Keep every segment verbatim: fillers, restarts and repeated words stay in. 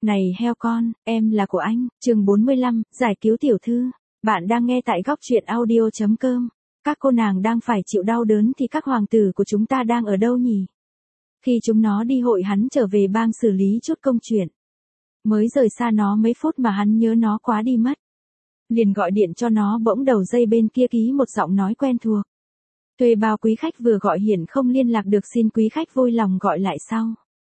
Này heo con, em là của anh, chương bốn mươi lăm, giải cứu tiểu thư. Bạn đang nghe tại góc truyện audio chấm com. Các cô nàng đang phải chịu đau đớn thì các hoàng tử của chúng ta đang ở đâu nhỉ? Khi chúng nó đi hội hắn trở về bang xử lý chút công chuyện. Mới rời xa nó mấy phút mà hắn nhớ nó quá đi mất. Liền gọi điện cho nó, bỗng đầu dây bên kia ký một giọng nói quen thuộc. Thuê bao quý khách vừa gọi hiện không liên lạc được, xin quý khách vui lòng gọi lại sau.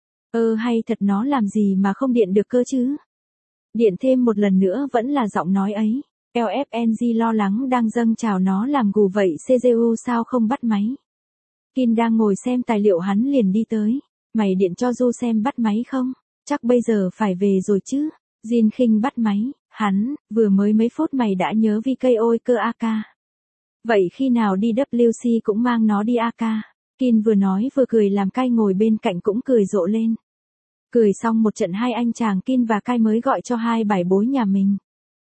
Ơ hay thật, nó làm gì mà không điện được cơ chứ? Điện thêm một lần nữa vẫn là giọng nói ấy. lờ ép en giê lo lắng đang dâng trào, nó làm gù vậy xê giê u sao không bắt máy? Kin đang ngồi xem tài liệu, hắn liền đi tới. Mày điện cho Du xem bắt máy không? Chắc bây giờ phải về rồi chứ. Jin khinh bắt máy. Hắn, vừa mới mấy phút mày đã nhớ vê ca ôi cơ a ca. Vậy khi nào đi vê kép xê cũng mang nó đi a ca. Kin vừa nói vừa cười, làm Kai ngồi bên cạnh cũng cười rộ lên. Cười xong một trận, hai anh chàng Kin và Kai mới gọi cho hai bài bối nhà mình.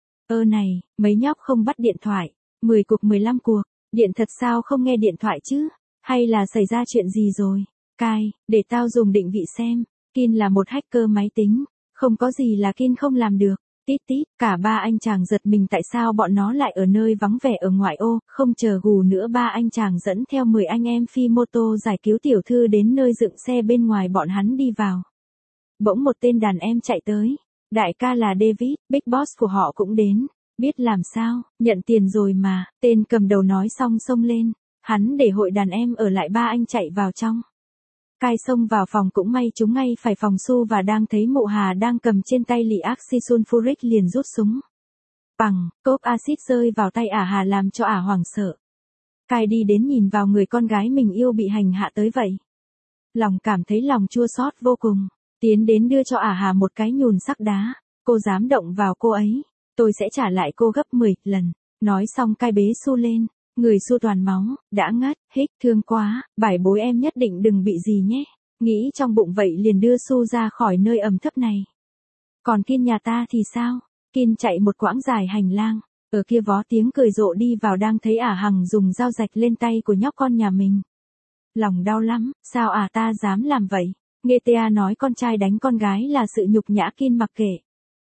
Ơ này, mấy nhóc không bắt điện thoại. mười cuộc mười lăm cuộc, điện thật sao không nghe điện thoại chứ? Hay là xảy ra chuyện gì rồi? Kai, để tao dùng định vị xem. Kin là một hacker máy tính. Không có gì là Kin không làm được. Tít tít, cả ba anh chàng giật mình tại sao bọn nó lại ở nơi vắng vẻ ở ngoại ô. Không chờ gù nữa, ba anh chàng dẫn theo mười anh em phi mô tô giải cứu tiểu thư đến nơi dựng xe bên ngoài, bọn hắn đi vào. Bỗng một tên đàn em chạy tới. Đại ca là David, big boss của họ cũng đến. Biết làm sao, nhận tiền rồi mà. Tên cầm đầu nói xong xông lên. Hắn để hội đàn em ở lại, ba anh chạy vào trong. Kai xông vào phòng, cũng may chúng ngay phải phòng Su, và đang thấy Mộ Hà đang cầm trên tay lì oxy sulfuric liền rút súng. Bằng, cốp axit rơi vào tay ả Hà làm cho ả hoảng sợ. Kai đi đến nhìn vào người con gái mình yêu bị hành hạ tới vậy. Lòng cảm thấy lòng chua xót vô cùng. Tiến đến đưa cho ả Hà một cái nhùn sắc đá. Cô dám động vào cô ấy, tôi sẽ trả lại cô gấp mười lần. Nói xong Kai bế Su lên. Người Su toàn máu, đã ngất, hích, thương quá, bài bối em nhất định đừng bị gì nhé. Nghĩ trong bụng vậy liền đưa Su ra khỏi nơi ẩm thấp này. Còn Kin nhà ta thì sao? Kin chạy một quãng dài hành lang, ở kia vó tiếng cười rộ đi vào, đang thấy ả Hằng dùng dao rạch lên tay của nhóc con nhà mình. Lòng đau lắm, sao ả ta dám làm vậy? Nghe ta nói con trai đánh con gái là sự nhục nhã. Kin mặc kệ.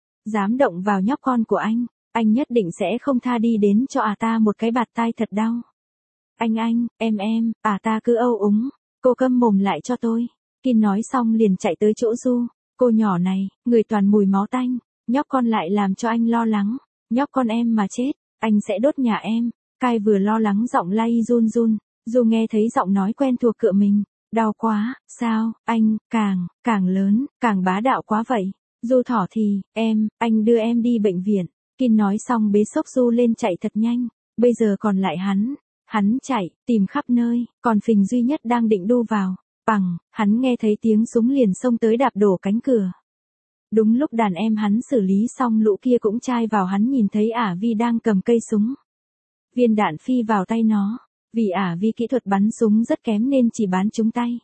Dám động vào nhóc con của anh, anh nhất định sẽ không tha, đi đến cho ả ta một cái bạt tai thật đau. Anh anh, em em, ả ta cứ âu úng, cô câm mồm lại cho tôi. Kin nói xong liền chạy tới chỗ Du. Cô nhỏ này, người toàn mùi máu tanh, nhóc con lại làm cho anh lo lắng. Nhóc con em mà chết, anh sẽ đốt nhà em. Kai vừa lo lắng giọng lay run run. Du nghe thấy giọng nói quen thuộc cựa mình. Đau quá, sao, anh, càng, càng lớn, càng bá đạo quá vậy. Du thỏ thì, em, anh đưa em đi bệnh viện. Kin nói xong bế xốc Du lên chạy thật nhanh. Bây giờ còn lại hắn. Hắn chạy, tìm khắp nơi, còn Phình duy nhất đang định đu vào. Bằng, hắn nghe thấy tiếng súng liền xông tới đạp đổ cánh cửa. Đúng lúc đàn em hắn xử lý xong, lũ kia cũng chai vào, hắn nhìn thấy ả Vi đang cầm cây súng. Viên đạn phi vào tay nó. Vì ả Vi kỹ thuật bắn súng rất kém nên chỉ bắn trúng tay.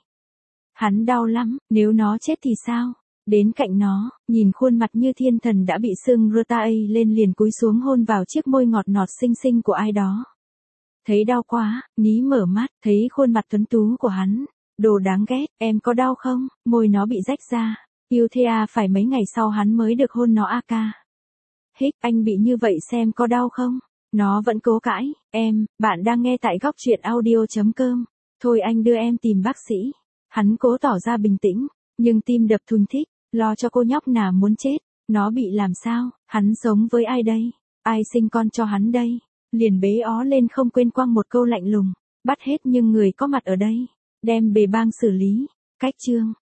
Hắn đau lắm, nếu nó chết thì sao? Đến cạnh nó, nhìn khuôn mặt như thiên thần đã bị sưng rotai lên, liền cúi xuống hôn vào chiếc môi ngọt ngọt xinh xinh của ai đó. Thấy đau quá, Ní mở mắt, thấy khuôn mặt tuấn tú của hắn. Đồ đáng ghét, em có đau không? Môi nó bị rách ra. Yêu thea phải mấy ngày sau hắn mới được hôn nó a ca. Hích, anh bị như vậy xem có đau không? Nó vẫn cố cãi. Em, bạn đang nghe tại góc truyện audio chấm com. Thôi anh đưa em tìm bác sĩ. Hắn cố tỏ ra bình tĩnh, nhưng tim đập thình thịch. Lo cho cô nhóc nào muốn chết. Nó bị làm sao? Hắn sống với ai đây? Ai sinh con cho hắn đây? Liền bế ó lên, không quên quăng một câu lạnh lùng. Bắt hết nhưng người có mặt ở đây. Đem bề bang xử lý. Cách chương.